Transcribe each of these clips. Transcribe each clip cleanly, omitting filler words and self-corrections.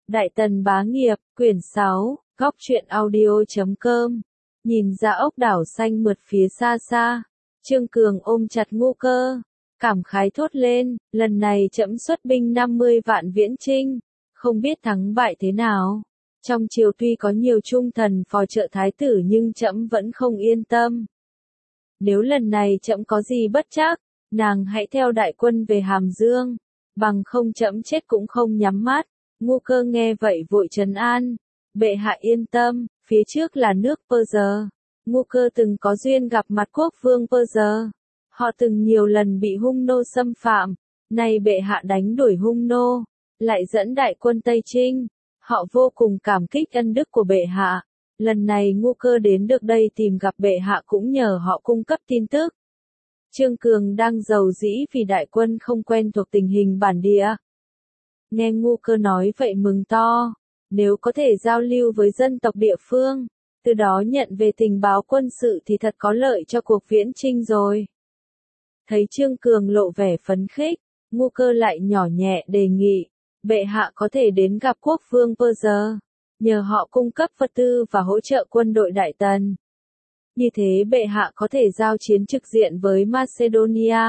Đại Tần Bá Nghiệp, quyển 6, góc truyện audio.com. Nhìn ra ốc đảo xanh mượt phía xa xa, Trương Cường ôm chặt Ngô Cơ, cảm khái thốt lên, lần này trẫm xuất binh 50 vạn viễn chinh, không biết thắng bại thế nào. Trong triều tuy có nhiều trung thần phò trợ thái tử nhưng trẫm vẫn không yên tâm. Nếu lần này trẫm có gì bất trắc, nàng hãy theo đại quân về Hàm Dương, bằng không trẫm chết cũng không nhắm mắt. Ngô Cơ nghe vậy vội trấn an, bệ hạ yên tâm, phía trước là nước Persia. Ngô Cơ từng có duyên gặp mặt quốc vương Persia. Họ từng nhiều lần bị hung nô xâm phạm, nay bệ hạ đánh đuổi hung nô, lại dẫn đại quân Tây Trinh. Họ vô cùng cảm kích ân đức của bệ hạ. Lần này Ngô Cơ đến được đây tìm gặp bệ hạ cũng nhờ họ cung cấp tin tức. Trương Cường đang giàu dĩ vì đại quân không quen thuộc tình hình bản địa. Nghe Ngô Cơ nói vậy mừng to, nếu có thể giao lưu với dân tộc địa phương, từ đó nhận về tình báo quân sự thì thật có lợi cho cuộc viễn chinh rồi. Thấy Trương Cường lộ vẻ phấn khích, Ngô Cơ lại nhỏ nhẹ đề nghị, bệ hạ có thể đến gặp quốc vương Persia, nhờ họ cung cấp vật tư và hỗ trợ quân đội Đại Tần. Như thế bệ hạ có thể giao chiến trực diện với Macedonia,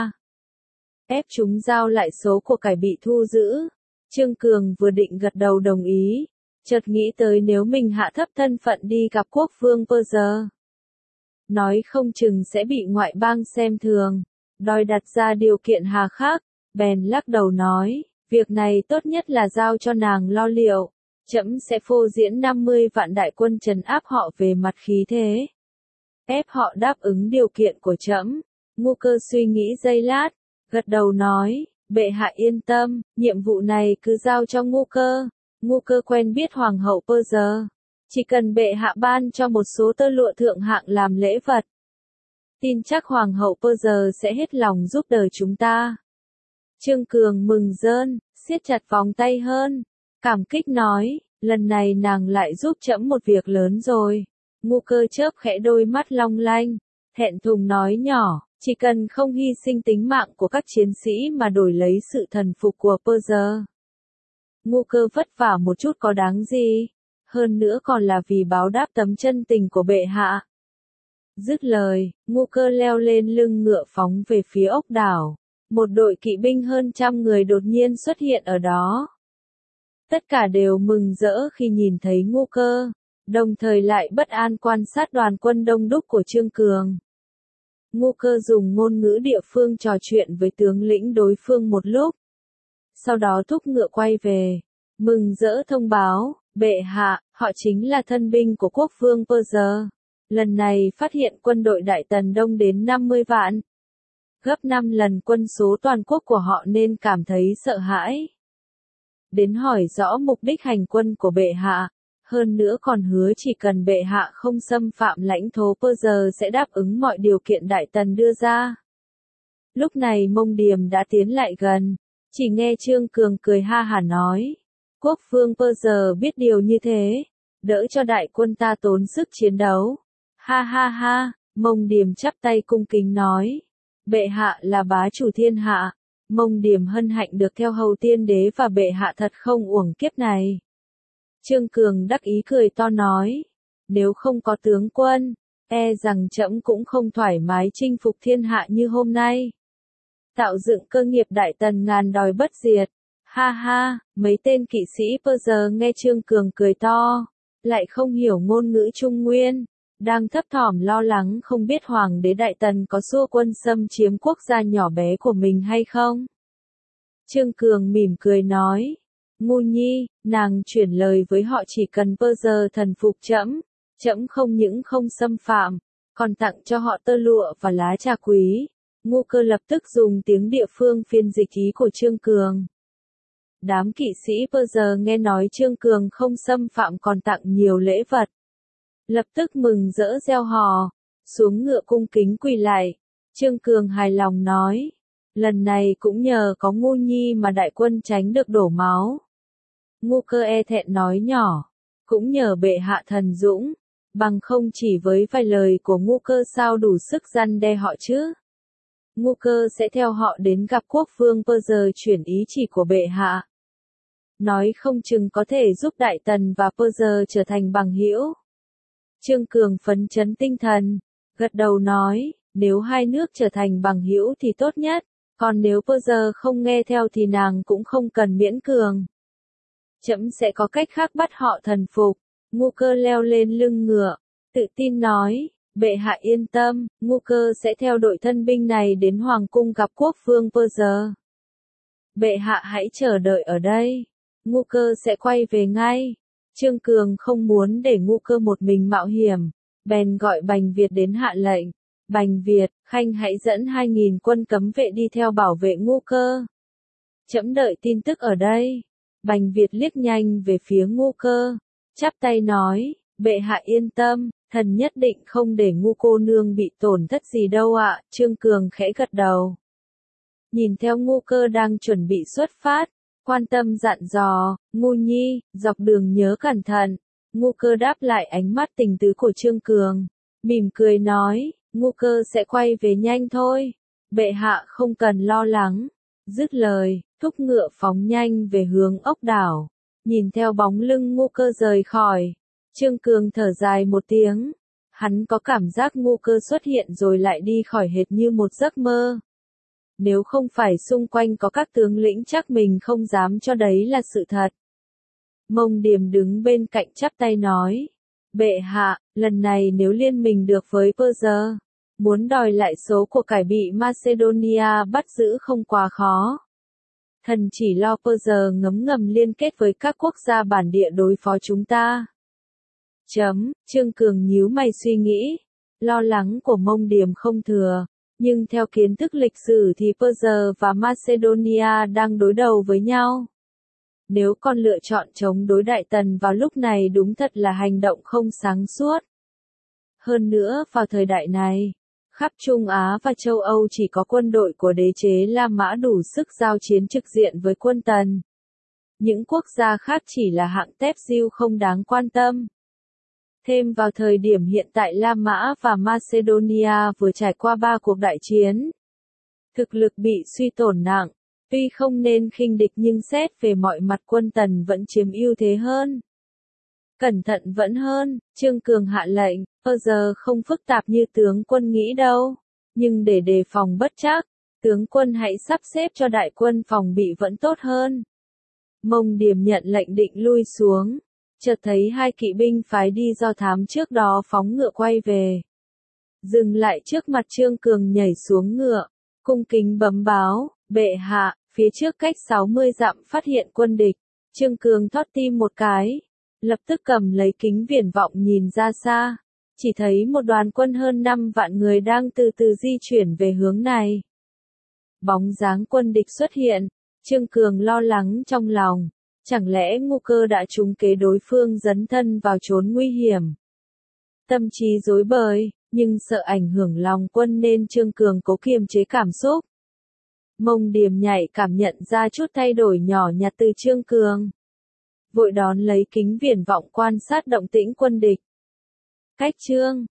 ép chúng giao lại số của cải bị thu giữ. Trương Cường vừa định gật đầu đồng ý, chợt nghĩ tới nếu mình hạ thấp thân phận đi gặp quốc vương Persia, nói không chừng sẽ bị ngoại bang xem thường, đòi đặt ra điều kiện hà khắc, bèn lắc đầu nói, việc này tốt nhất là giao cho nàng lo liệu, trẫm sẽ phô diễn 50 vạn đại quân trấn áp họ về mặt khí thế, ép họ đáp ứng điều kiện của trẫm. Ngô Cơ suy nghĩ giây lát, gật đầu nói, bệ hạ yên tâm, nhiệm vụ này cứ giao cho Ngô Cơ. Ngô Cơ quen biết hoàng hậu Persia, chỉ cần bệ hạ ban cho một số tơ lụa thượng hạng làm lễ vật, tin chắc hoàng hậu Persia sẽ hết lòng giúp đời chúng ta. Trương Cường mừng rơn, siết chặt vòng tay hơn, cảm kích nói, lần này nàng lại giúp trẫm một việc lớn rồi. Ngô Cơ chớp khẽ đôi mắt long lanh, thẹn thùng nói nhỏ, chỉ cần không hy sinh tính mạng của các chiến sĩ mà đổi lấy sự thần phục của Persia. Ngô Cơ vất vả một chút có đáng gì, hơn nữa còn là vì báo đáp tấm chân tình của bệ hạ. Dứt lời, Ngô Cơ leo lên lưng ngựa phóng về phía ốc đảo. Một đội kỵ binh hơn 100 người đột nhiên xuất hiện ở đó. Tất cả đều mừng rỡ khi nhìn thấy Ngô Cơ, đồng thời lại bất an quan sát đoàn quân đông đúc của Trương Cường. Ngô Cơ dùng ngôn ngữ địa phương trò chuyện với tướng lĩnh đối phương một lúc. Sau đó thúc ngựa quay về, mừng rỡ thông báo, bệ hạ, họ chính là thân binh của quốc vương Persia. Lần này phát hiện quân đội Đại Tần đông đến 50 vạn. Gấp 5 lần quân số toàn quốc của họ nên cảm thấy sợ hãi. Đến hỏi rõ mục đích hành quân của bệ hạ, hơn nữa còn hứa chỉ cần bệ hạ không xâm phạm lãnh thổ Persia sẽ đáp ứng mọi điều kiện Đại Tần đưa ra. Lúc này Mông Điềm đã tiến lại gần, chỉ nghe Trương Cường cười ha hả nói, quốc vương Persia biết điều như thế, đỡ cho đại quân ta tốn sức chiến đấu. Ha ha ha, Mông Điềm chắp tay cung kính nói, bệ hạ là bá chủ thiên hạ, Mông Điềm hân hạnh được theo hầu tiên đế và bệ hạ thật không uổng kiếp này. Trương Cường đắc ý cười to nói, nếu không có tướng quân, e rằng trẫm cũng không thoải mái chinh phục thiên hạ như hôm nay. Tạo dựng cơ nghiệp Đại Tần ngàn đòi bất diệt. Ha ha, mấy tên kỵ sĩ Persia nghe Trương Cường cười to, lại không hiểu ngôn ngữ Trung Nguyên, đang thấp thỏm lo lắng không biết hoàng đế Đại Tần có xua quân xâm chiếm quốc gia nhỏ bé của mình hay không. Trương Cường mỉm cười nói, Ngu Nhi, nàng chuyển lời với họ chỉ cần Persia thần phục trẫm, trẫm không những không xâm phạm, còn tặng cho họ tơ lụa và lá trà quý. Ngô Cơ lập tức dùng tiếng địa phương phiên dịch ý của Trương Cường. Đám kỵ sĩ Persia nghe nói Trương Cường không xâm phạm còn tặng nhiều lễ vật, lập tức mừng rỡ reo hò, xuống ngựa cung kính quỳ lại. Trương Cường hài lòng nói, lần này cũng nhờ có Ngu Nhi mà đại quân tránh được đổ máu. Ngô Cơ e thẹn nói nhỏ, cũng nhờ bệ hạ thần dũng, bằng không chỉ với vài lời của Ngô Cơ sao đủ sức răn đe họ chứ. Ngô Cơ sẽ theo họ đến gặp quốc vương Persia chuyển ý chỉ của bệ hạ. nói không chừng có thể giúp Đại Tần và Persia trở thành bằng hữu. Trương Cường phấn chấn tinh thần, gật đầu nói, nếu hai nước trở thành bằng hữu thì tốt nhất, còn nếu Persia không nghe theo thì nàng cũng không cần miễn cường. Trẫm sẽ có cách khác bắt họ thần phục. Ngu Cơ leo lên lưng ngựa, tự tin nói, bệ hạ yên tâm, Ngu Cơ sẽ theo đội thân binh này đến Hoàng cung gặp quốc vương Persia. Bệ hạ hãy chờ đợi ở đây, Ngu Cơ sẽ quay về ngay. Trương Cường không muốn để Ngu Cơ một mình mạo hiểm, bèn gọi Bành Việt đến hạ lệnh. Bành Việt, Khanh hãy dẫn 2.000 quân cấm vệ đi theo bảo vệ Ngu Cơ. Trẫm đợi tin tức ở đây. Bành Việt liếc nhanh về phía Ngu Cơ, chắp tay nói, bệ hạ yên tâm, thần nhất định không để Ngu cô nương bị tổn thất gì đâu ạ. Trương Cường khẽ gật đầu. Nhìn theo Ngu Cơ đang chuẩn bị xuất phát, quan tâm dặn dò, Ngu nhi, dọc đường nhớ cẩn thận. Ngu Cơ đáp lại ánh mắt tình tứ của Trương Cường, mỉm cười nói, Ngu Cơ sẽ quay về nhanh thôi, bệ hạ không cần lo lắng. Dứt lời, thúc ngựa phóng nhanh về hướng ốc đảo, nhìn theo bóng lưng Ngu Cơ rời khỏi. Trương Cường thở dài một tiếng, hắn có cảm giác Ngu Cơ xuất hiện rồi lại đi khỏi hệt như một giấc mơ. Nếu không phải xung quanh có các tướng lĩnh chắc mình không dám cho đấy là sự thật. Mông Điềm đứng bên cạnh chắp tay nói, bệ hạ, lần này nếu liên minh được với Persia, muốn đòi lại số của cải bị Macedonia bắt giữ không quá khó. Thần chỉ lo Persia ngấm ngầm liên kết với các quốc gia bản địa đối phó chúng ta. Trương Cường nhíu mày suy nghĩ, lo lắng của Mông Điềm không thừa, nhưng theo kiến thức lịch sử thì Persia và Macedonia đang đối đầu với nhau. Nếu con lựa chọn chống đối Đại Tần vào lúc này đúng thật là hành động không sáng suốt. Hơn nữa vào thời đại này, khắp Trung Á và châu Âu chỉ có quân đội của đế chế La Mã đủ sức giao chiến trực diện với quân Tần. Những quốc gia khác chỉ là hạng tép diêu không đáng quan tâm. Thêm vào thời điểm hiện tại La Mã và Macedonia vừa trải qua 3 cuộc đại chiến. Thực lực bị suy tổn nặng, tuy không nên khinh địch nhưng xét về mọi mặt quân Tần vẫn chiếm ưu thế hơn. Cẩn thận vẫn hơn, Trương Cường hạ lệnh, giờ không phức tạp như tướng quân nghĩ đâu. Nhưng để đề phòng bất trắc, tướng quân hãy sắp xếp cho đại quân phòng bị vẫn tốt hơn. Mông Điềm nhận lệnh định lui xuống, chợt thấy 2 kỵ binh phái đi do thám trước đó phóng ngựa quay về. Dừng lại trước mặt Trương Cường nhảy xuống ngựa, cung kính bấm báo, bệ hạ, phía trước cách 60 dặm phát hiện quân địch. Trương Cường thót tim một cái, lập tức cầm lấy kính viễn vọng nhìn ra xa, chỉ thấy một đoàn quân hơn 5 vạn người đang từ từ di chuyển về hướng này. Bóng dáng quân địch xuất hiện, Trương Cường lo lắng trong lòng, chẳng lẽ Ngu Cơ đã trúng kế đối phương dấn thân vào chốn nguy hiểm. Tâm trí rối bời, nhưng sợ ảnh hưởng lòng quân nên Trương Cường cố kiềm chế cảm xúc. Mông Điềm nhạy cảm nhận ra chút thay đổi nhỏ nhặt từ Trương Cường. Vội đón lấy kính viễn vọng quan sát động tĩnh quân địch. Cách Trương